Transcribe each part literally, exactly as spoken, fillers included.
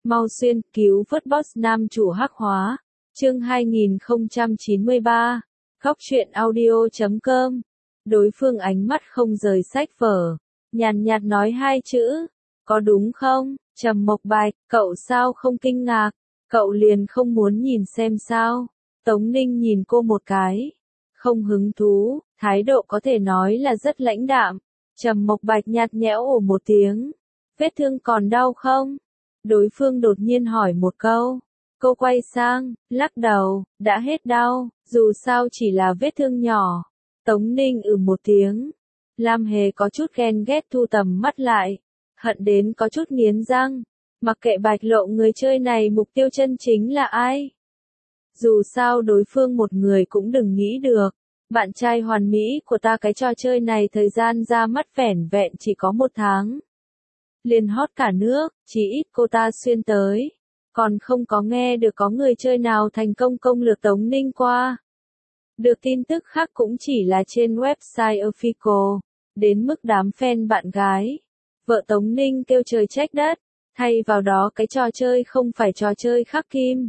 Mau xuyên, cứu vớt boss nam chủ hắc hóa. Chương hai nghìn không trăm chín mươi ba. Góc truyện audio chấm com. Đối phương ánh mắt không rời sách vở, nhàn nhạt nói hai chữ, có đúng không? Trầm Mộc Bạch, cậu sao không kinh ngạc? Cậu liền không muốn nhìn xem sao? Tống Ninh nhìn cô một cái, không hứng thú, thái độ có thể nói là rất lãnh đạm. Trầm Mộc Bạch nhạt nhẽo ồ một tiếng, vết thương còn đau không? Đối phương đột nhiên hỏi một câu. Cô quay sang, lắc đầu, đã hết đau, dù sao chỉ là vết thương nhỏ. Tống Ninh ừ một tiếng. Lam Hề có chút ghen ghét thu tầm mắt lại, hận đến có chút nghiến răng. Mặc kệ Bạch Lộ người chơi này mục tiêu chân chính là ai. Dù sao đối phương một người cũng đừng nghĩ được. Bạn trai hoàn mỹ của ta cái trò chơi này thời gian ra mắt vẻn vẹn chỉ có một tháng. Liền hot cả nước, chỉ ít cô ta xuyên tới. Còn không có nghe được có người chơi nào thành công công lược Tống Ninh qua. Được tin tức khác cũng chỉ là trên website official. Đến mức đám fan bạn gái. Vợ Tống Ninh kêu trời trách đất. Thay vào đó cái trò chơi không phải trò chơi khắc kim.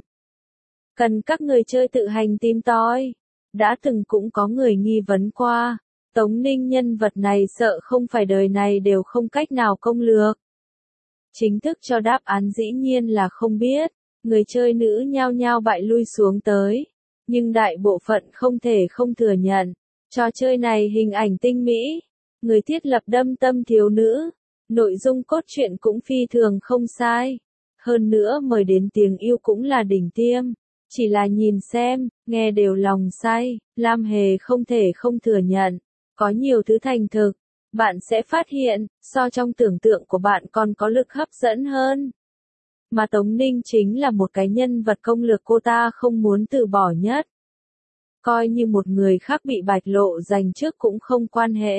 Cần các người chơi tự hành tìm tòi. Đã từng cũng có người nghi vấn qua. Tống Ninh nhân vật này sợ không phải đời này đều không cách nào công lược. Chính thức cho đáp án dĩ nhiên là không biết. Người chơi nữ nhao nhao bại lui xuống tới. Nhưng đại bộ phận không thể không thừa nhận. Trò chơi này hình ảnh tinh mỹ. Người thiết lập đâm tâm thiếu nữ. Nội dung cốt truyện cũng phi thường không sai. Hơn nữa mời đến tiếng yêu cũng là đỉnh tiêm. Chỉ là nhìn xem, nghe đều lòng say. Lam Hề không thể không thừa nhận. Có nhiều thứ thành thực. Bạn sẽ phát hiện, so trong tưởng tượng của bạn còn có lực hấp dẫn hơn. Mà Tống Ninh chính là một cái nhân vật công lược cô ta không muốn từ bỏ nhất. Coi như một người khác bị Bạch Lộ giành trước cũng không quan hệ.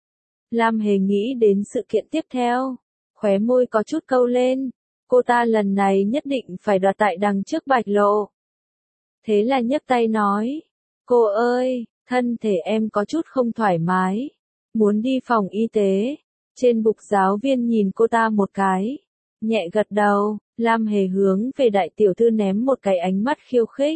Lam Hề nghĩ đến sự kiện tiếp theo. Khóe môi có chút câu lên. Cô ta lần này nhất định phải đoạt tại đằng trước Bạch Lộ. Thế là nhấc tay nói. Cô ơi, thân thể em có chút không thoải mái. Muốn đi phòng y tế. Trên bục giáo viên nhìn cô ta một cái. Nhẹ gật đầu, Lam Hề hướng về đại tiểu thư ném một cái ánh mắt khiêu khích.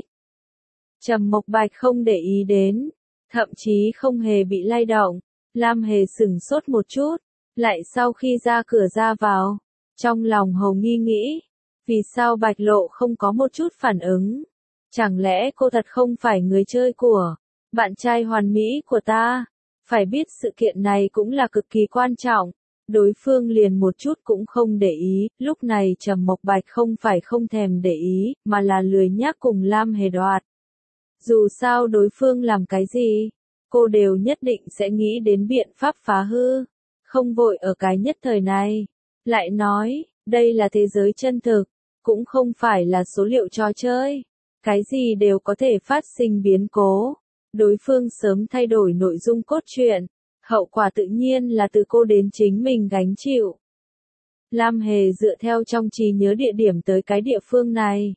Trầm Mộc Bạch không để ý đến. Thậm chí không hề bị lay động. Lam Hề sửng sốt một chút. Lại sau khi ra cửa ra vào. Trong lòng hầu nghi nghĩ. Vì sao Bạch Lộ không có một chút phản ứng? Chẳng lẽ cô thật không phải người chơi của bạn trai hoàn mỹ của ta? Phải biết sự kiện này cũng là cực kỳ quan trọng. Đối phương liền một chút cũng không để ý. Lúc này Trầm Mộc Bạch không phải không thèm để ý, mà là lười nhác cùng Lam Hề đoạt. Dù sao đối phương làm cái gì, cô đều nhất định sẽ nghĩ đến biện pháp phá hư. Không vội ở cái nhất thời này. Lại nói, đây là thế giới chân thực, cũng không phải là số liệu trò chơi. Cái gì đều có thể phát sinh biến cố. Đối phương sớm thay đổi nội dung cốt truyện. Hậu quả tự nhiên là từ cô đến chính mình gánh chịu. Lam Hề dựa theo trong trí nhớ địa điểm tới cái địa phương này.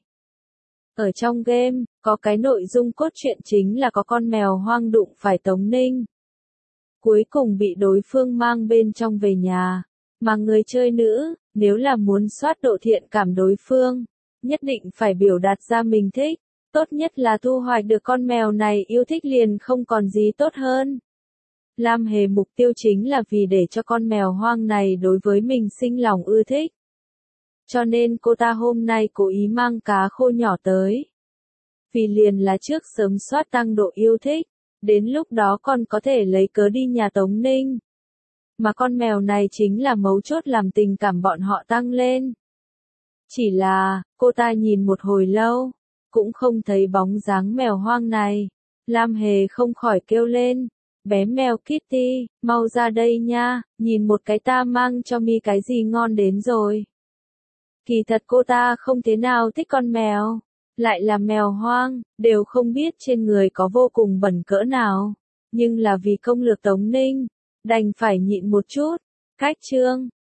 Ở trong game, có cái nội dung cốt truyện chính là có con mèo hoang đụng phải Tống Ninh. Cuối cùng bị đối phương mang bên trong về nhà. Mà người chơi nữ, nếu là muốn soát độ thiện cảm đối phương, nhất định phải biểu đạt ra mình thích. Tốt nhất là thu hoạch được con mèo này yêu thích liền không còn gì tốt hơn. Lam Hề mục tiêu chính là vì để cho con mèo hoang này đối với mình sinh lòng ưa thích. Cho nên cô ta hôm nay cố ý mang cá khô nhỏ tới. Vì liền là trước sớm soát tăng độ yêu thích. Đến lúc đó còn có thể lấy cớ đi nhà Tống Ninh. Mà con mèo này chính là mấu chốt làm tình cảm bọn họ tăng lên. Chỉ là, cô ta nhìn một hồi lâu. Cũng không thấy bóng dáng mèo hoang này. Lam Hề không khỏi kêu lên. Bé mèo Kitty, mau ra đây nha, nhìn một cái ta mang cho mi cái gì ngon đến rồi. Kỳ thật cô ta không thế nào thích con mèo. Lại là mèo hoang, đều không biết trên người có vô cùng bẩn cỡ nào. Nhưng là vì công lược Tống Ninh, đành phải nhịn một chút. Cách chương.